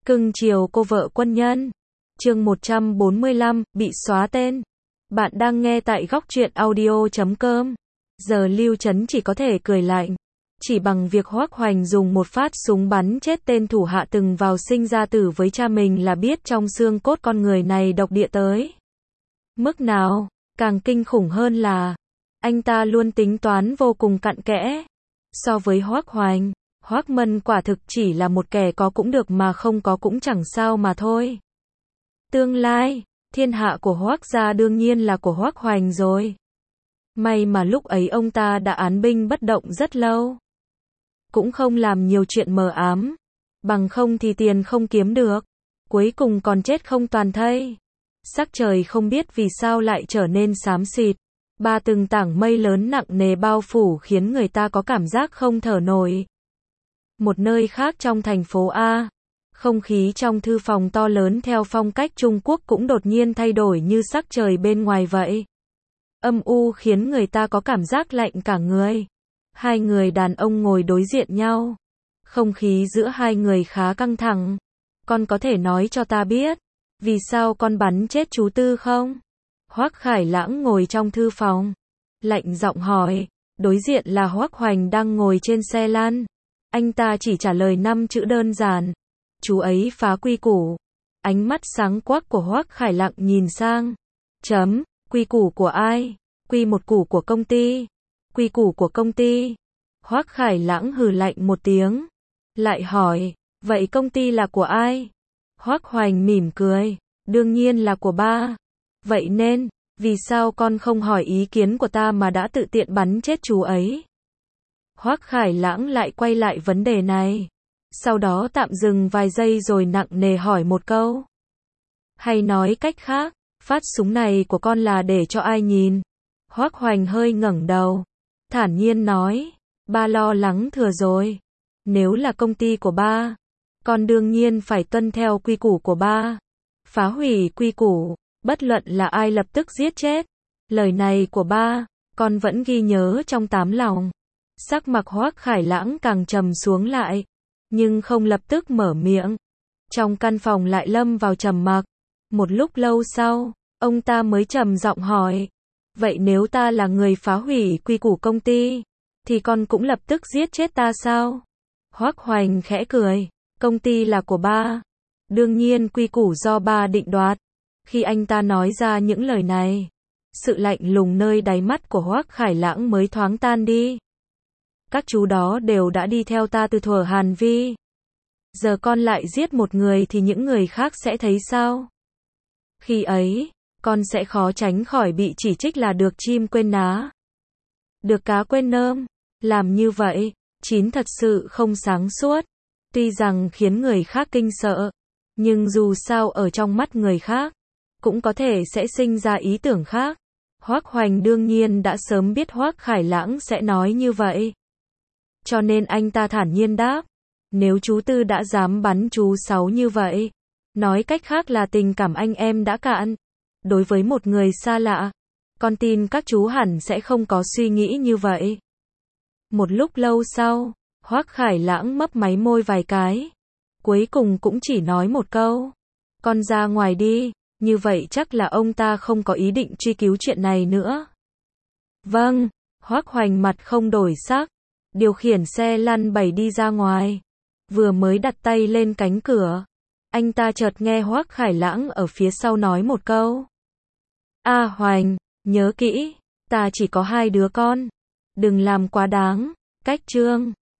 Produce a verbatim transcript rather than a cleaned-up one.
Cưng chiều cô vợ quân nhân. Chương một trăm bốn mươi lăm, bị xóa tên. Bạn đang nghe tại góc truyện audio chấm com. Giờ Lưu Trấn chỉ có thể cười lạnh. Chỉ bằng việc Hoắc Hoành dùng một phát súng bắn chết tên thủ hạ từng vào sinh ra tử với cha mình là biết trong xương cốt con người này độc địa tới mức nào. Càng kinh khủng hơn là anh ta luôn tính toán vô cùng cặn kẽ. So với Hoắc Hoành, Hoắc Mân quả thực chỉ là một kẻ có cũng được mà không có cũng chẳng sao mà thôi. Tương lai, thiên hạ của Hoắc gia đương nhiên là của Hoắc Hoành rồi. May mà lúc ấy ông ta đã án binh bất động rất lâu. Cũng không làm nhiều chuyện mờ ám. Bằng không thì tiền không kiếm được. Cuối cùng còn chết không toàn thây. Sắc trời không biết vì sao lại trở nên xám xịt. Ba từng tảng mây lớn nặng nề bao phủ khiến người ta có cảm giác không thở nổi. Một nơi khác trong thành phố A, không khí trong thư phòng to lớn theo phong cách Trung Quốc cũng đột nhiên thay đổi như sắc trời bên ngoài vậy. Âm u khiến người ta có cảm giác lạnh cả người. Hai người đàn ông ngồi đối diện nhau. Không khí giữa hai người khá căng thẳng. Con có thể nói cho ta biết, vì sao con bắn chết chú Tư không? Hoắc Khải Lãng ngồi trong thư phòng. Lạnh giọng hỏi. Đối diện là Hoắc Hoành đang ngồi trên xe lăn. Anh ta chỉ trả lời năm chữ đơn giản. Chú ấy phá quy củ. Ánh mắt sáng quắc của Hoắc Khải Lãng nhìn sang. Chấm, quy củ của ai? Quy một củ của công ty. Quy củ của công ty. Hoắc Khải Lãng hừ lạnh một tiếng. Lại hỏi, vậy công ty là của ai? Hoắc Hoành mỉm cười. Đương nhiên là của ba. Vậy nên, vì sao con không hỏi ý kiến của ta mà đã tự tiện bắn chết chú ấy? Hoắc Khải Lãng lại quay lại vấn đề này. Sau đó tạm dừng vài giây rồi nặng nề hỏi một câu. Hay nói cách khác, phát súng này của con là để cho ai nhìn? Hoắc Hoành hơi ngẩng đầu. Thản nhiên nói. Ba lo lắng thừa rồi. Nếu là công ty của ba, con đương nhiên phải tuân theo quy củ của ba. Phá hủy quy củ, bất luận là ai lập tức giết chết. Lời này của ba, con vẫn ghi nhớ trong tám lòng. Sắc mặt Hoắc Khải Lãng càng trầm xuống lại, nhưng không lập tức mở miệng. Trong căn phòng lại lâm vào trầm mặc. Một lúc lâu sau, ông ta mới trầm giọng hỏi. Vậy nếu ta là người phá hủy quy củ công ty, thì con cũng lập tức giết chết ta sao? Hoắc Hoành khẽ cười. Công ty là của ba. Đương nhiên quy củ do ba định đoạt. Khi anh ta nói ra những lời này, sự lạnh lùng nơi đáy mắt của Hoắc Khải Lãng mới thoáng tan đi. Các chú đó đều đã đi theo ta từ thuở Hàn Vi. Giờ con lại giết một người thì những người khác sẽ thấy sao? Khi ấy, con sẽ khó tránh khỏi bị chỉ trích là được chim quên ná, được cá quên nơm. Làm như vậy, chín thật sự không sáng suốt. Tuy rằng khiến người khác kinh sợ, nhưng dù sao ở trong mắt người khác, cũng có thể sẽ sinh ra ý tưởng khác. Hoắc Hoành đương nhiên đã sớm biết Hoắc Khải Lãng sẽ nói như vậy. Cho nên anh ta thản nhiên đáp. Nếu chú Tư đã dám bắn chú Sáu như vậy, nói cách khác là tình cảm anh em đã cạn. Đối với một người xa lạ, con tin các chú hẳn sẽ không có suy nghĩ như vậy. Một lúc lâu sau, Hoắc Khải Lãng mấp máy môi vài cái. Cuối cùng cũng chỉ nói một câu. Con ra ngoài đi. Như vậy chắc là ông ta không có ý định truy cứu chuyện này nữa. Vâng. Hoắc Hoành mặt không đổi sắc. Điều khiển xe lăn bẩy đi ra ngoài. Vừa mới đặt tay lên cánh cửa, anh ta chợt nghe Hoắc Khải Lãng ở phía sau nói một câu. A Hoành, nhớ kỹ, ta chỉ có hai đứa con. Đừng làm quá đáng. Cách chương